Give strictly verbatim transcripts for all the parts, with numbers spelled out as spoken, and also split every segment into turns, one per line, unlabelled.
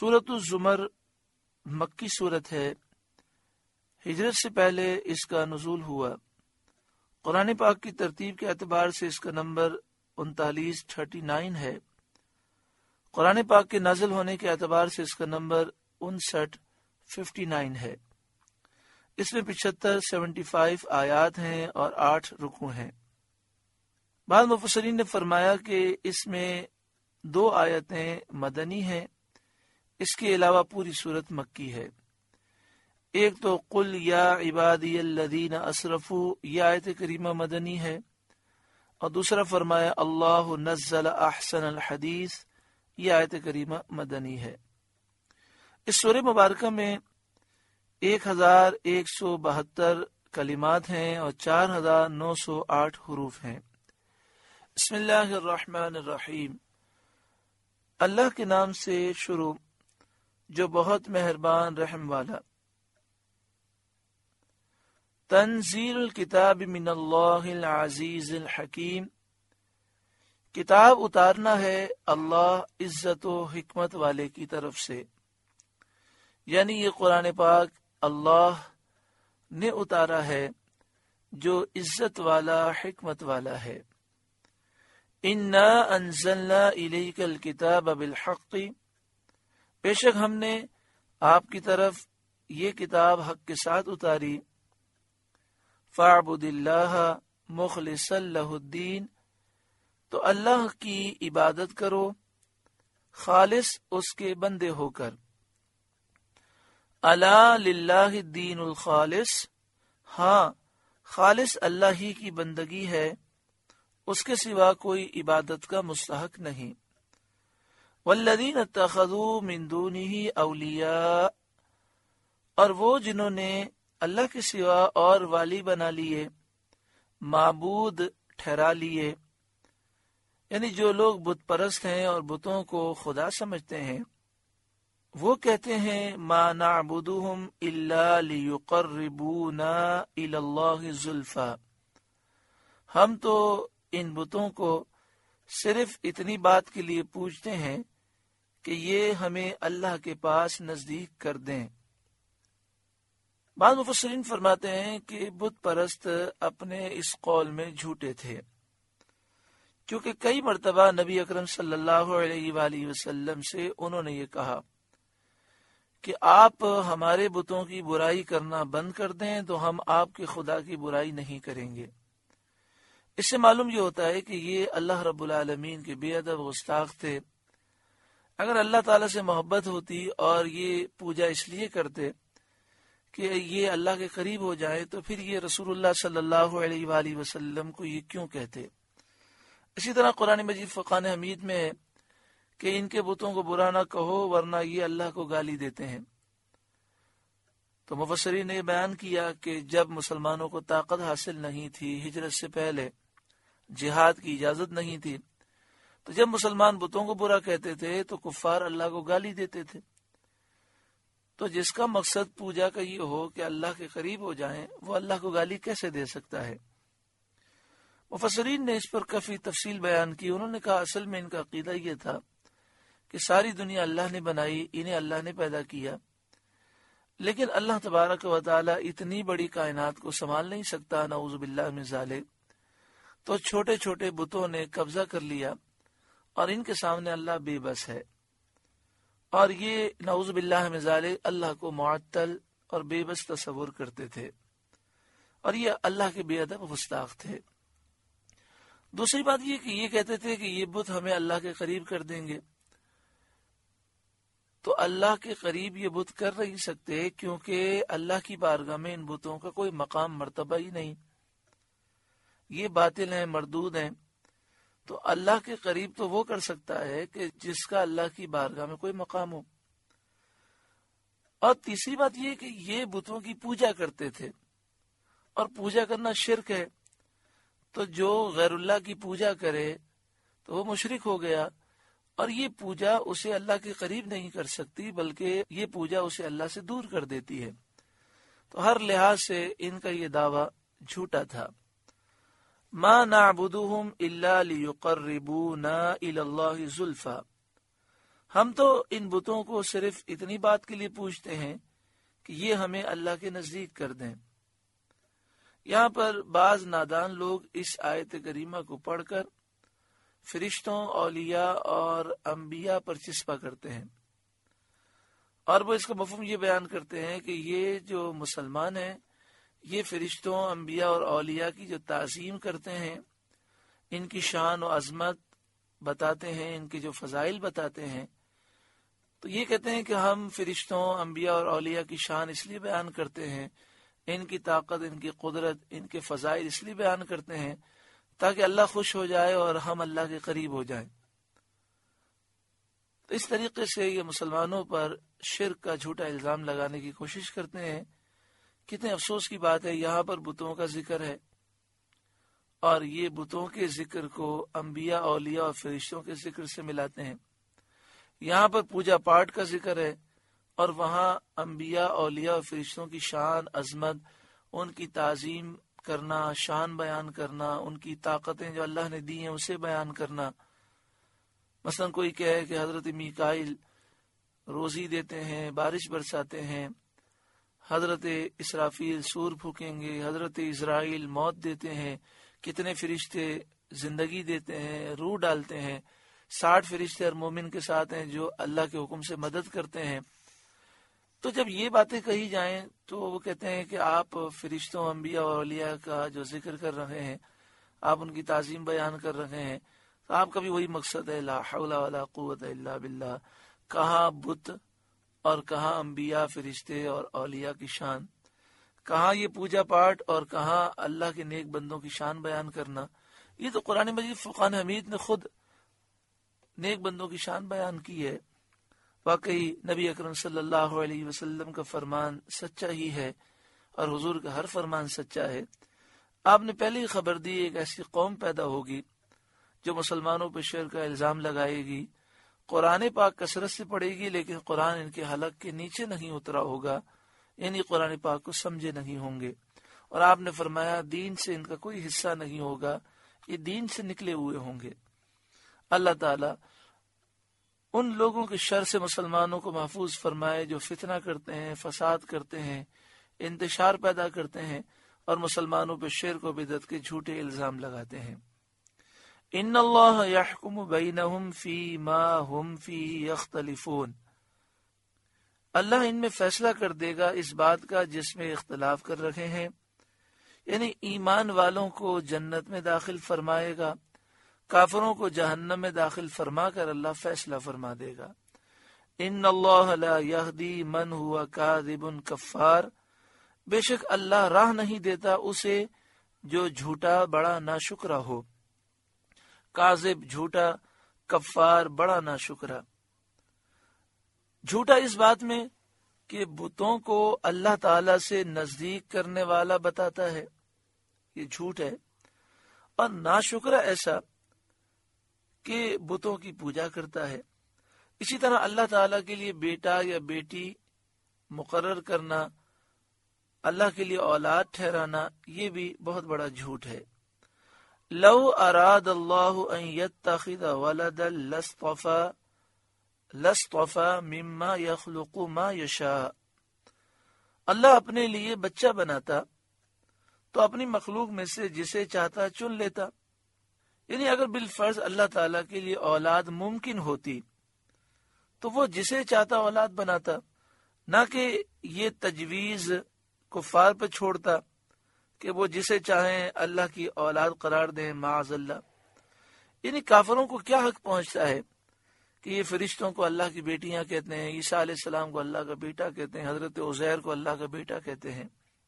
سورۃ الزمر مکی صورت ہے، ہجرت سے پہلے اس کا نزول ہوا۔ قرآن پاک کی ترتیب کے اعتبار سے اس کا نمبر انتالیس تھرٹی نائن ہے۔ قرآن پاک کے نازل ہونے کے اعتبار سے اس کا نمبر انسٹھ ففٹی نائن ہے۔ اس میں پچہتر سیونٹی فائیو آیات ہیں اور آٹھ رکوع ہیں۔ بعض مفسرین نے فرمایا کہ اس میں دو آیتیں مدنی ہیں، اس کے علاوہ پوری صورت مکی ہے۔ ایک تو قل یا عبادی الذین اسرفوا، یہ آیت کریمہ مدنی ہے، اور دوسرا فرمایا اللہ نزل احسن الحدیث، یہ آیت کریمہ مدنی ہے۔ اس سورہ مبارکہ میں ایک ہزار ایک سو بہتر کلمات ہیں اور چار ہزار نو سو آٹھ حروف ہیں۔ بسم اللہ الرحمن الرحیم، اللہ کے نام سے شروع جو بہت مہربان رحم والا۔ تنزیل الکتاب من اللہ العزیز الحکیم، کتاب اتارنا ہے اللہ عزت و حکمت والے کی طرف سے، یعنی یہ قرآن پاک اللہ نے اتارا ہے جو عزت والا حکمت والا ہے۔ انا انزلنا الیک الکتاب بالحق، بے شک ہم نے آپ کی طرف یہ کتاب حق کے ساتھ اتاری۔ فاعبد اللہ مخلصا لہ الدین، تو اللہ کی عبادت کرو خالص اس کے بندے ہو کر۔ الا للہ الدین الخالص، ہاں خالص اللہ ہی کی بندگی ہے، اس کے سوا کوئی عبادت کا مستحق نہیں۔ والذین اتخذوا من دونہ اولیاء، اور وہ جنہوں نے اللہ کے سوا اور والی بنا لیے، معبود ٹھہرا لیے، یعنی جو لوگ بت پرست ہیں اور بتوں کو خدا سمجھتے ہیں، وہ کہتے ہیں ما نعبدهم الا لیقربونا الی اللہ زلفی، ہم تو ان بتوں کو صرف اتنی بات کے لیے پوجتے ہیں کہ یہ ہمیں اللہ کے پاس نزدیک کر دیں۔ بعض مفسرین فرماتے ہیں کہ بت پرست اپنے اس قول میں جھوٹے تھے، کیونکہ کئی مرتبہ نبی اکرم صلی اللہ علیہ وآلہ وسلم سے انہوں نے یہ کہا کہ آپ ہمارے بتوں کی برائی کرنا بند کر دیں تو ہم آپ کے خدا کی برائی نہیں کریں گے۔ اس سے معلوم یہ ہوتا ہے کہ یہ اللہ رب العالمین کے بے ادب گستاخ تھے۔ اگر اللہ تعالیٰ سے محبت ہوتی اور یہ پوجا اس لیے کرتے کہ یہ اللہ کے قریب ہو جائے، تو پھر یہ رسول اللہ صلی اللہ علیہ وآلہ وسلم کو یہ کیوں کہتے؟ اسی طرح قرآن مجید فرقان حمید میں ہے کہ ان کے بتوں کو برا نہ کہو ورنہ یہ اللہ کو گالی دیتے ہیں۔ تو مفسرین نے بیان کیا کہ جب مسلمانوں کو طاقت حاصل نہیں تھی، ہجرت سے پہلے جہاد کی اجازت نہیں تھی، تو جب مسلمان بتوں کو برا کہتے تھے تو کفار اللہ کو گالی دیتے تھے۔ تو جس کا مقصد پوجا کا یہ ہو کہ اللہ کے قریب ہو جائیں، وہ اللہ کو گالی کیسے دے سکتا ہے؟ مفسرین نے اس پر کافی تفصیل بیان کی۔ انہوں نے کہا اصل میں ان کا عقیدہ یہ تھا کہ ساری دنیا اللہ نے بنائی، انہیں اللہ نے پیدا کیا، لیکن اللہ تبارک و تعالی اتنی بڑی کائنات کو سنبھال نہیں سکتا، نعوذ باللہ من ذالک، تو چھوٹے چھوٹے بتوں نے قبضہ کر لیا اور ان کے سامنے اللہ بے بس ہے، اور یہ نعوذ باللہ من ذالک اللہ کو معطل اور بے بس تصور کرتے تھے، اور یہ اللہ کے بے ادب گستاخ تھے۔ دوسری بات یہ کہ یہ کہتے تھے کہ یہ بت ہمیں اللہ کے قریب کر دیں گے، تو اللہ کے قریب یہ بت کر نہیں سکتے کیونکہ اللہ کی بارگاہ میں ان بتوں کا کوئی مقام مرتبہ ہی نہیں، یہ باطل ہیں، مردود ہیں۔ تو اللہ کے قریب تو وہ کر سکتا ہے کہ جس کا اللہ کی بارگاہ میں کوئی مقام ہو۔ اور تیسری بات یہ کہ یہ بتوں کی پوجا کرتے تھے، اور پوجا کرنا شرک ہے، تو جو غیر اللہ کی پوجا کرے تو وہ مشرک ہو گیا، اور یہ پوجا اسے اللہ کے قریب نہیں کر سکتی بلکہ یہ پوجا اسے اللہ سے دور کر دیتی ہے۔ تو ہر لحاظ سے ان کا یہ دعویٰ جھوٹا تھا۔ ما نعبدهم الا لیقربونا الی اللہ زلفی، ہم تو ان بتوں کو صرف اتنی بات کے لیے پوجتے ہیں کہ یہ ہمیں اللہ کے نزدیک کر دیں۔ یہاں پر بعض نادان لوگ اس آیت کریمہ کو پڑھ کر فرشتوں، اولیاء اور انبیاء پر چسپاں کرتے ہیں، اور وہ اس کا مفہوم یہ بیان کرتے ہیں کہ یہ جو مسلمان ہیں یہ فرشتوں، انبیاء اور اولیاء کی جو تعظیم کرتے ہیں، ان کی شان و عظمت بتاتے ہیں، ان کے جو فضائل بتاتے ہیں، تو یہ کہتے ہیں کہ ہم فرشتوں، انبیاء اور اولیاء کی شان اس لیے بیان کرتے ہیں، ان کی طاقت، ان کی قدرت، ان کے فضائل اس لیے بیان کرتے ہیں تاکہ اللہ خوش ہو جائے اور ہم اللہ کے قریب ہو جائیں۔ تو اس طریقے سے یہ مسلمانوں پر شرک کا جھوٹا الزام لگانے کی کوشش کرتے ہیں۔ کتنے افسوس کی بات ہے، یہاں پر بتوں کا ذکر ہے اور یہ بتوں کے ذکر کو انبیاء، اولیاء اور فرشتوں کے ذکر سے ملاتے ہیں۔ یہاں پر پوجا پاٹ کا ذکر ہے اور وہاں انبیاء، اولیاء اور فرشتوں کی شان، عظمت، ان کی تعظیم کرنا، شان بیان کرنا، ان کی طاقتیں جو اللہ نے دی ہیں اسے بیان کرنا۔ مثلا کوئی کہے کہ حضرت میکائیل روزی دیتے ہیں، بارش برساتے ہیں، حضرت اسرافیل سور پھونکیں گے، حضرت اسرائیل موت دیتے ہیں، کتنے فرشتے زندگی دیتے ہیں، روح ڈالتے ہیں، ساٹھ فرشتے ہر مومن کے ساتھ ہیں جو اللہ کے حکم سے مدد کرتے ہیں۔ تو جب یہ باتیں کہی جائیں تو وہ کہتے ہیں کہ آپ فرشتوں، انبیاء اور اولیاء کا جو ذکر کر رہے ہیں، آپ ان کی تعظیم بیان کر رہے ہیں، تو آپ کا بھی وہی مقصد ہے، لا حول ولا قوت الا باللہ۔ کہاں بت اور کہاں انبیاء، فرشتے اور اولیاء کی شان، کہاں یہ پوجا پاٹ اور کہاں اللہ کے نیک بندوں کی شان بیان کرنا۔ یہ تو قرآن مجید فرقان حمید نے خود نیک بندوں کی شان بیان کی ہے۔ واقعی نبی اکرم صلی اللہ علیہ وسلم کا فرمان سچا ہی ہے اور حضور کا ہر فرمان سچا ہے۔ آپ نے پہلے ہی خبر دی ایک ایسی قوم پیدا ہوگی جو مسلمانوں پہ شرک کا الزام لگائے گی، قرآن پاک کثرت سے پڑھے گی لیکن قرآن ان کے حلق کے نیچے نہیں اترا ہوگا، یعنی قرآن پاک کو سمجھے نہیں ہوں گے، اور آپ نے فرمایا دین سے ان کا کوئی حصہ نہیں ہوگا، یہ دین سے نکلے ہوئے ہوں گے۔ اللہ تعالیٰ ان لوگوں کے شر سے مسلمانوں کو محفوظ فرمائے جو فتنہ کرتے ہیں، فساد کرتے ہیں، انتشار پیدا کرتے ہیں اور مسلمانوں پہ شرک و بدعت کے جھوٹے الزام لگاتے ہیں۔ ان اللہ یحکم بینہم فی ما ہم فیہ یختلفون، اللہ ان میں فیصلہ کر دے گا اس بات کا جس میں اختلاف کر رہے ہیں، یعنی ایمان والوں کو جنت میں داخل فرمائے گا، کافروں کو جہنم میں داخل فرما کر اللہ فیصلہ فرما دے گا۔ ان اللہ لا یہدی من ہوا کاذب کفار، بے شک اللہ راہ نہیں دیتا اسے جو جھوٹا بڑا ناشکرا ہو، کاذب جھوٹا، کفار بڑا ناشکرا۔ جھوٹا اس بات میں کہ بتوں کو اللہ تعالی سے نزدیک کرنے والا بتاتا ہے، یہ جھوٹ ہے، اور ناشکرا ایسا کہ بتوں کی پوجا کرتا ہے۔ اسی طرح اللہ تعالیٰ کے لیے بیٹا یا بیٹی مقرر کرنا، اللہ کے لیے اولاد ٹھہرانا، یہ بھی بہت بڑا جھوٹ ہے۔ لو اراد اللہ ان یتخذ ولدا لاصطفى لاصطفى مما یخلق ما یشاء، اللہ اپنے لیے بچہ بناتا تو اپنی مخلوق میں سے جسے چاہتا چن لیتا، یعنی اگر بالفرض اللہ تعالیٰ کے لیے اولاد ممکن ہوتی تو وہ جسے چاہتا اولاد بناتا، نہ کہ یہ تجویز کفار پہ چھوڑتا کہ وہ جسے چاہیں اللہ کی اولاد قرار دیں معاذ اللہ۔ یعنی کافروں کو کیا حق پہنچتا ہے کہ یہ فرشتوں کو اللہ کی بیٹیاں کہتے ہیں، عیسیٰ علیہ السلام کو اللہ کا بیٹا کہتے ہیں، حضرت عزیر کو اللہ کا بیٹا کہتے ہیں۔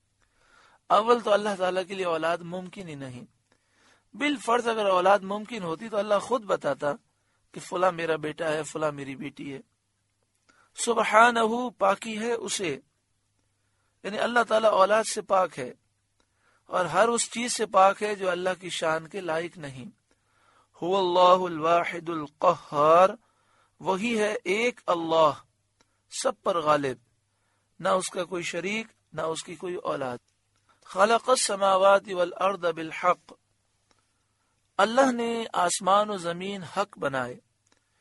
اول تو اللہ تعالیٰ کے لیے اولاد ممکن ہی نہیں، بالفرض اگر اولاد ممکن ہوتی تو اللہ خود بتاتا کہ فلاں میرا بیٹا ہے، فلاں میری بیٹی ہے۔ سبحانہ، پاکی ہے اسے، یعنی اللہ تعالیٰ اولاد سے پاک ہے اور ہر اس چیز سے پاک ہے جو اللہ کی شان کے لائق نہیں۔ هو اللہ الواحد القہار، وہی ہے ایک اللہ، سب پر غالب، نہ اس کا کوئی شریک نہ اس کی کوئی اولاد۔ خلق السماوات والارض بالحق، اللہ نے آسمان و زمین حق بنائے۔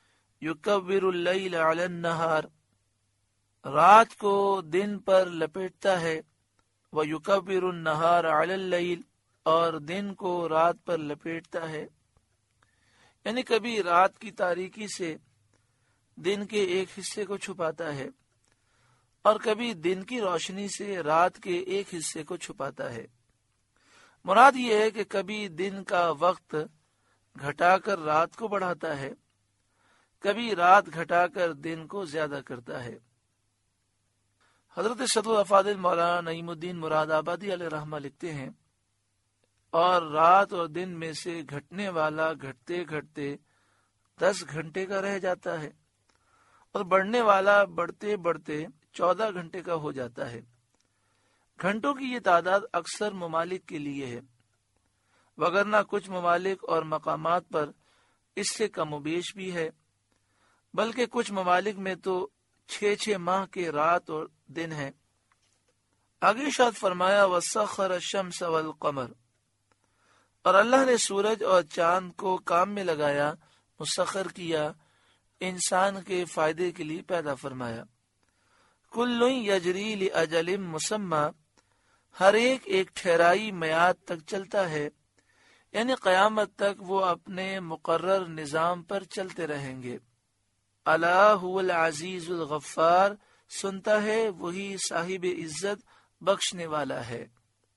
یکبر اللیل علی النہار، رات کو دن پر لپیٹتا ہے، ویکبر النہار علی اللیل، اور دن کو رات پر لپیٹتا ہے، یعنی کبھی رات کی تاریکی سے دن کے ایک حصے کو چھپاتا ہے اور کبھی دن کی روشنی سے رات کے ایک حصے کو چھپاتا ہے۔ مراد یہ ہے کہ کبھی دن کا وقت گھٹا کر رات کو بڑھاتا ہے، کبھی رات گھٹا کر دن کو زیادہ کرتا ہے۔ حضرت صدر الافاضل مولانا نعیم الدین مراد آبادی علیہ رحمہ لکھتے ہیں، اور رات اور دن میں سے گھٹنے والا گھٹتے گھٹتے دس گھنٹے کا رہ جاتا ہے، اور بڑھنے والا بڑھتے بڑھتے چودہ گھنٹے کا ہو جاتا ہے۔ گھنٹوں کی یہ تعداد اکثر ممالک کے لیے ہے، وگرنہ کچھ ممالک اور مقامات پر اس سے کم و بیش بھی ہے، بلکہ کچھ ممالک میں تو چھ چھ ماہ کے رات اور دن ہے۔ آگے ارشاد فرمایا وَسَخَّرَ الشَّمْسَ وَالْقَمَرَ، اور اللہ نے سورج اور چاند کو کام میں لگایا، مسخر کیا، انسان کے فائدے کے لیے پیدا فرمایا۔ کُلٌّ یجری لأجل مسمى، ہر ایک ایک ٹھہرائی میعاد تک چلتا ہے، یعنی قیامت تک وہ اپنے مقرر نظام پر چلتے رہیں گے۔ الا هو العزیز الغفار، سنتا ہے وہی صاحب عزت بخشنے والا ہے۔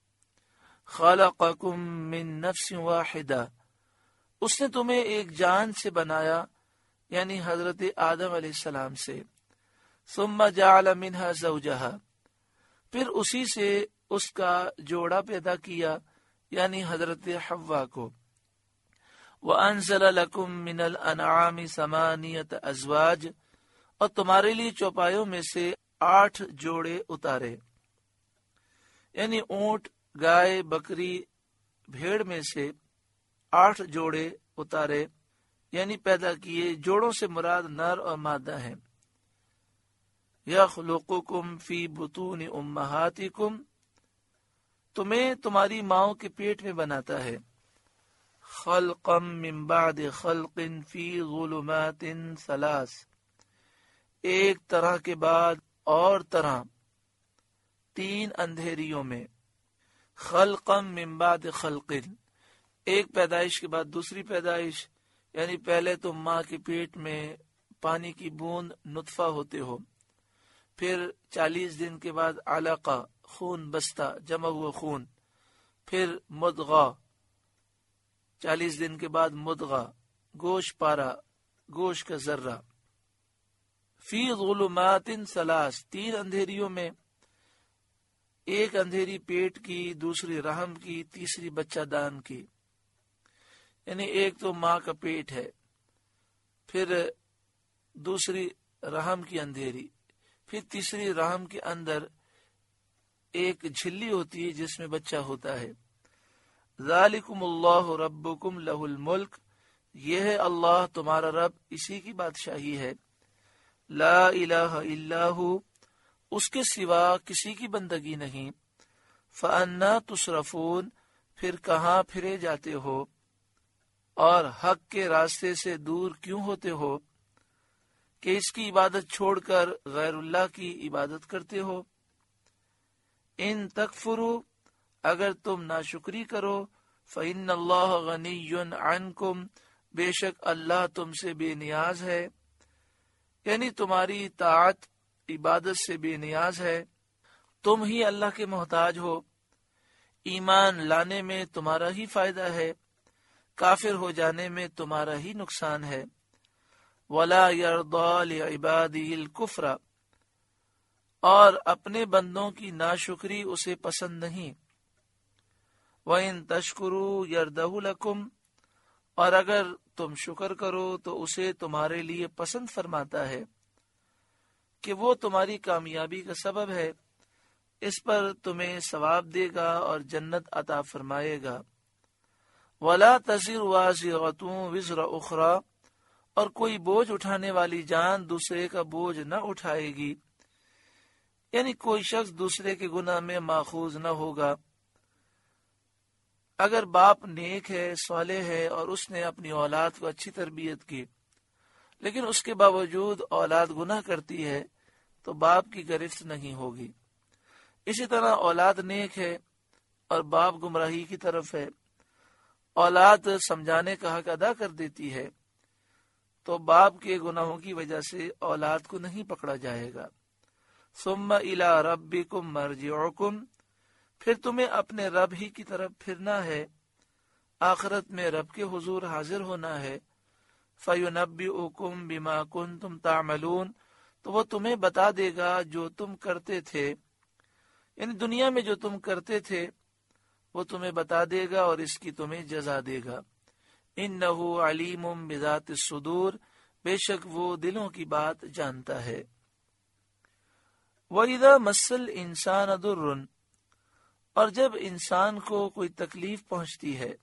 خلقکم من نفس واحدہ، اس نے تمہیں ایک جان سے بنایا، یعنی حضرت آدم علیہ السلام سے۔ ثم جعل منها زوجها، پھر اسی سے اس کا جوڑا پیدا کیا، یعنی حضرت حوا کو۔ وَأَنزَلَ لَكُم مِّنَ الْأَنْعَامِ ثَمَانِيَةَ أَزْوَاجٍ، اور تمہارے لیے چوپایوں میں سے آٹھ جوڑے اتارے، یعنی اونٹ، گائے، بکری، بھیڑ میں سے آٹھ جوڑے اتارے، یعنی پیدا کیے۔ جوڑوں سے مراد نر اور مادہ ہیں۔ یخلقکم فی بطون امہاتکم، تمہیں تمہاری ماؤں کے پیٹ میں بناتا ہے۔ خلقا من بعد خلق فی ظلمات ثلاث، ایک طرح کے بعد اور طرح تین اندھیریوں میں۔ خلقا من بعد خلق، ایک پیدائش کے بعد دوسری پیدائش، یعنی پہلے تم ماں کے پیٹ میں پانی کی بوند نطفہ ہوتے ہو، پھر چالیس دن کے بعد علقہ، خون بستہ، جمع ہوا خون، پھر مدغہ، چالیس دن کے بعد مدغہ، گوشت پارا، گوشت کا ذرہ۔ فی ظلمات ثلاث، تین اندھیریوں میں، ایک اندھیری پیٹ کی، دوسری رحم کی، تیسری بچہ دان کی، یعنی ایک تو ماں کا پیٹ ہے، پھر دوسری رحم کی اندھیری، پھر تیسری رحم کے اندر ایک جھلی ہوتی ہے جس میں بچہ ہوتا ہے۔ ذالکم اللہ ربکم لہ الملک، یہ ہے اللہ تمہارا رب، اسی کی بادشاہی ہے۔ لا الہ الا ہو، اس کے سوا کسی کی بندگی نہیں۔ فانا تصرفون، پھر کہاں پھرے جاتے ہو اور حق کے راستے سے دور کیوں ہوتے ہو کہ اس کی عبادت چھوڑ کر غیر اللہ کی عبادت کرتے ہو۔ ان تکفروا، اگر تم ناشکری کرو، فإن اللہ غنی عنکم، بے شک اللہ تم سے بے نیاز ہے، یعنی تمہاری طاعت عبادت سے بے نیاز ہے، تم ہی اللہ کے محتاج ہو، ایمان لانے میں تمہارا ہی فائدہ ہے، کافر ہو جانے میں تمہارا ہی نقصان ہے۔ وَلَا يَرْضَى لِعِبَادِهِ الْكُفْرَ، اور اپنے بندوں کی ناشکری اسے پسند نہیں۔ وَإِن تَشْكُرُوا يَرْضَهُ لَكُمْ، اور اگر تم شکر کرو تو اسے تمہارے لیے پسند فرماتا ہے کہ وہ تمہاری کامیابی کا سبب ہے، اس پر تمہیں ثواب دے گا اور جنت عطا فرمائے گا۔ وَلَا تَزِرُ وَازِرَةٌ وِزْرَ أُخْرَى، اور کوئی بوجھ اٹھانے والی جان دوسرے کا بوجھ نہ اٹھائے گی، یعنی کوئی شخص دوسرے کے گناہ میں ماخوذ نہ ہوگا۔ اگر باپ نیک ہے، صالح ہے، اور اس نے اپنی اولاد کو اچھی تربیت کی، لیکن اس کے باوجود اولاد گناہ کرتی ہے تو باپ کی گرفت نہیں ہوگی۔ اسی طرح اولاد نیک ہے اور باپ گمراہی کی طرف ہے، اولاد سمجھانے کا حق ادا کر دیتی ہے تو باپ کے گناہوں کی وجہ سے اولاد کو نہیں پکڑا جائے گا۔ ثم الی ربکم مرجعکم، پھر تمہیں اپنے رب ہی کی طرف پھرنا ہے، آخرت میں رب کے حضور حاضر ہونا ہے۔ فینبئکم بما کنتم تعملون، تو وہ تمہیں بتا دے گا جو تم کرتے تھے، یعنی دنیا میں جو تم کرتے تھے وہ تمہیں بتا دے گا اور اس کی تمہیں جزا دے گا۔ انہ علیم بذات الصدور، بے شک وہ دلوں کی بات جانتا ہے۔ وَإِذَا مَسَّ الْإِنسَانَ ضُرٌّ، اور جب انسان کو کوئی تکلیف پہنچتی ہے،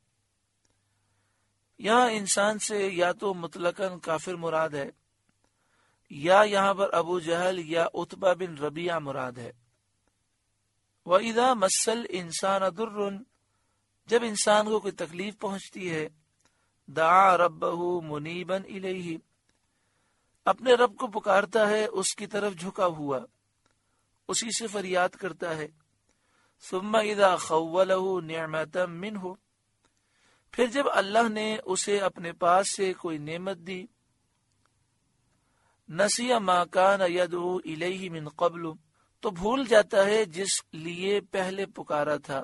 یہاں انسان سے یا تو مطلقاً کافر مراد ہے یا یہاں پر ابو جہل یا عتبہ بن ربیعہ مراد ہے۔ وَإِذَا مَسَّ الْإِنسَانَ ضُرٌّ، جب انسان کو کوئی تکلیف پہنچتی ہے، دعا ربہ منیبا الیہ، اپنے رب کو پکارتا ہے اس کی طرف جھکا ہوا، اسی سے فریاد کرتا ہے۔ ثم اذا خولہ نعمتا منہ، پھر جب اللہ نے اسے اپنے پاس سے کوئی نعمت دی، نسی ما کان یدعو الیہ من قبل، تو بھول جاتا ہے جس لیے پہلے پکارا تھا،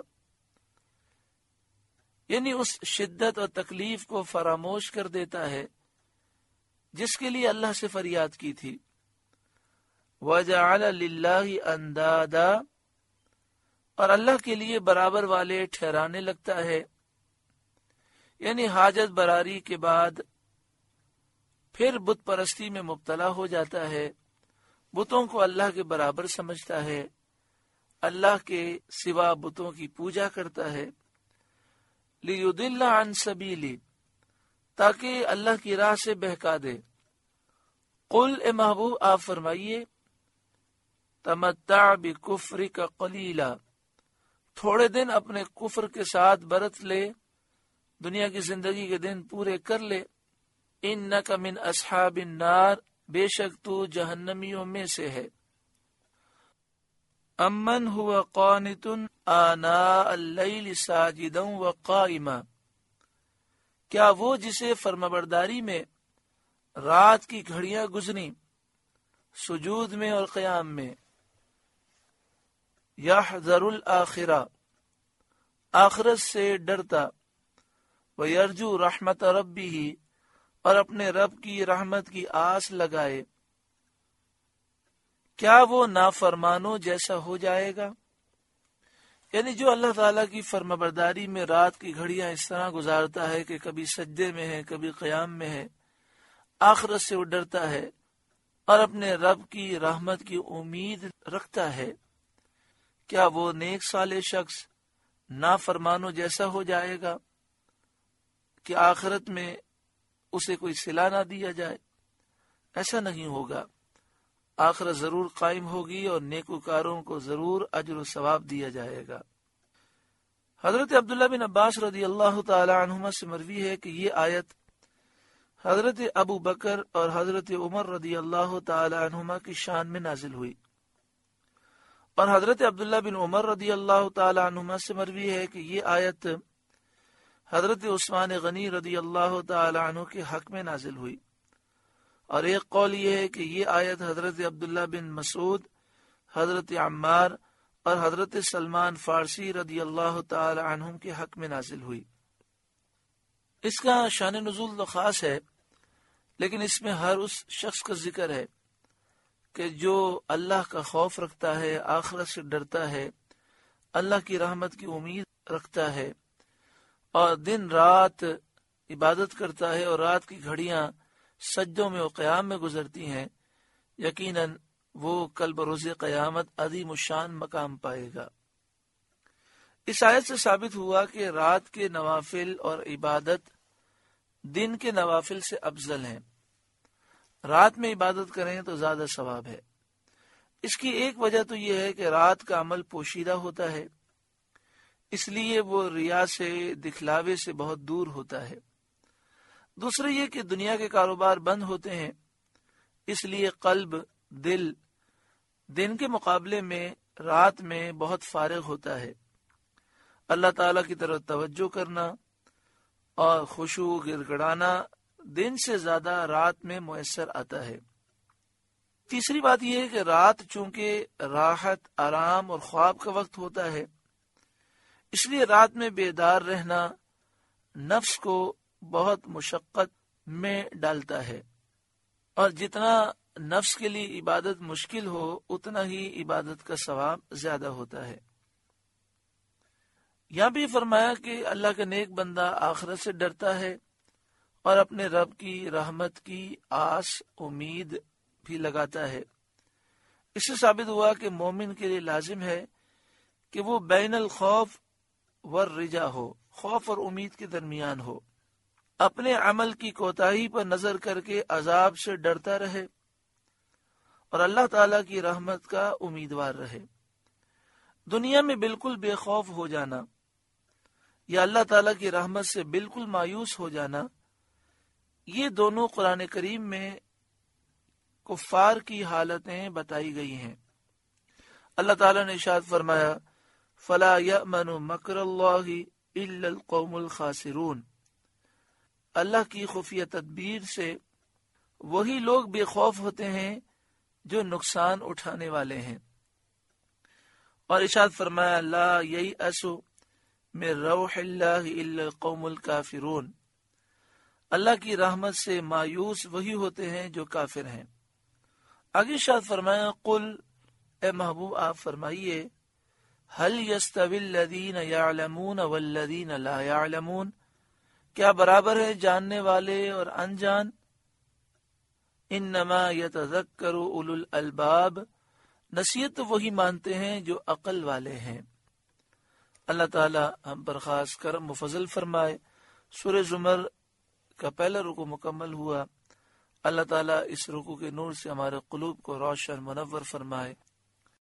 یعنی اس شدت اور تکلیف کو فراموش کر دیتا ہے جس کے لیے اللہ سے فریاد کی تھی۔ وَجَعَلَ لِلَّهِ أَنْدَادًا، اور اللہ کے لیے برابر والے ٹھہرانے لگتا ہے، یعنی حاجت براری کے بعد پھر بت پرستی میں مبتلا ہو جاتا ہے، بتوں کو اللہ کے برابر سمجھتا ہے، اللہ کے سوا بتوں کی پوجا کرتا ہے۔ لِيُضِلَّ عَنْ سَبِيلِ، تاکہ اللہ کی راہ سے بہکا دے۔ قل، اے محبوب آپ فرمائیے، تمتع بکفرک قلیلا، تھوڑے دن اپنے کفر کے ساتھ برت لے، دنیا کی زندگی کے دن پورے کر لے۔ انک من اصحاب النار، بے شک تو جہنمیوں میں سے ہے۔ امن هو قانت آناء اللیل ساجدا وقائما، کیا وہ جسے فرمانبرداری میں رات کی گھڑیاں گزری سجود میں اور قیام میں، یحذر الآخرہ، آخرت سے ڈرتا، ویرجو رحمت ربہ، اور اپنے رب کی رحمت کی آس لگائے، کیا وہ نافرمانوں جیسا ہو جائے گا؟ یعنی جو اللہ تعالیٰ کی فرمانبرداری میں رات کی گھڑیاں اس طرح گزارتا ہے کہ کبھی سجدے میں ہے کبھی قیام میں ہے، آخرت سے وہ ڈرتا ہے اور اپنے رب کی رحمت کی امید رکھتا ہے، کیا وہ نیک صالح شخص نافرمانوں جیسا ہو جائے گا کہ آخرت میں اسے کوئی صلہ نہ دیا جائے؟ ایسا نہیں ہوگا، آخرت ضرور قائم ہوگی اور نیکوکاروں کو ضرور اجر و ثواب دیا جائے گا۔ حضرت عبداللہ بن عباس رضی اللہ تعالی عنہما سے مروی ہے کہ یہ آیت حضرت ابو بکر اور حضرت عمر رضی اللہ تعالی عنہما کی شان میں نازل ہوئی، اور حضرت عبداللہ بن عمر رضی اللہ تعالی عنہما سے مروی ہے کہ یہ آیت حضرت عثمان غنی رضی اللہ تعالی عنہ کے حق میں نازل ہوئی، اور ایک قول یہ ہے کہ یہ آیت حضرت عبداللہ بن مسعود، حضرت عمار اور حضرت سلمان فارسی رضی اللہ تعالی عنہم کے حق میں نازل ہوئی۔ اس کا شان نزول تو خاص ہے، لیکن اس میں ہر اس شخص کا ذکر ہے کہ جو اللہ کا خوف رکھتا ہے، آخرت سے ڈرتا ہے، اللہ کی رحمت کی امید رکھتا ہے اور دن رات عبادت کرتا ہے اور رات کی گھڑیاں سجدوں میں و قیام میں گزرتی ہیں، یقیناً وہ کل بروز قیامت عظیم الشان مقام پائے گا۔ اس آیت سے ثابت ہوا کہ رات کے نوافل اور عبادت دن کے نوافل سے افضل ہیں، رات میں عبادت کریں تو زیادہ ثواب ہے۔ اس کی ایک وجہ تو یہ ہے کہ رات کا عمل پوشیدہ ہوتا ہے، اس لیے وہ ریا سے، دکھلاوے سے بہت دور ہوتا ہے۔ دوسرے یہ کہ دنیا کے کاروبار بند ہوتے ہیں، اس لیے قلب دل دن کے مقابلے میں رات میں بہت فارغ ہوتا ہے. اللہ تعالیٰ کی طرف توجہ کرنا اور خشوع گر گڑانا دن سے زیادہ رات میں میسر آتا ہے. تیسری بات یہ ہے کہ رات چونکہ راحت آرام اور خواب کا وقت ہوتا ہے، اس لیے رات میں بیدار رہنا نفس کو بہت مشقت میں ڈالتا ہے، اور جتنا نفس کے لیے عبادت مشکل ہو اتنا ہی عبادت کا ثواب زیادہ ہوتا ہے. یہاں بھی فرمایا کہ اللہ کا نیک بندہ آخرت سے ڈرتا ہے اور اپنے رب کی رحمت کی آس امید بھی لگاتا ہے. اس سے ثابت ہوا کہ مومن کے لیے لازم ہے کہ وہ بین الخوف والرجا ہو، خوف اور امید کے درمیان ہو، اپنے عمل کی کوتاہی پر نظر کر کے عذاب سے ڈرتا رہے اور اللہ تعالیٰ کی رحمت کا امیدوار رہے. دنیا میں بالکل بے خوف ہو جانا یا اللہ تعالیٰ کی رحمت سے بالکل مایوس ہو جانا، یہ دونوں قرآن کریم میں کفار کی حالتیں بتائی گئی ہیں. اللہ تعالیٰ نے ارشاد فرمایا فَلَا يَأْمَنُ مَكْرَ اللَّهِ إِلَّا الْقَوْمُ الْخَاسِرُونَ، اللہ کی خفیہ تدبیر سے وہی لوگ بے خوف ہوتے ہیں جو نقصان اٹھانے والے ہیں. اور ارشاد فرمایا لا ییأسوا من روح اللہ الا القوم الکافرون، اللہ کی رحمت سے مایوس وہی ہوتے ہیں جو کافر ہیں. آگے ارشاد فرمایا قل، اے محبوب آپ فرمائیے هل يستوي الذين يعلمون والذين لا يعلمون، کیا برابر ہے جاننے والے اور انجان؟ انما يتذكر اولو الالباب، نصیحت تو وہی مانتے ہیں جو عقل والے ہیں. اللہ تعالی ہم پر خاص کرم و فضل فرمائے. سورہ زمر کا پہلا رکوع مکمل ہوا. اللہ تعالیٰ اس رکوع کے نور سے ہمارے قلوب کو روشن منور فرمائے.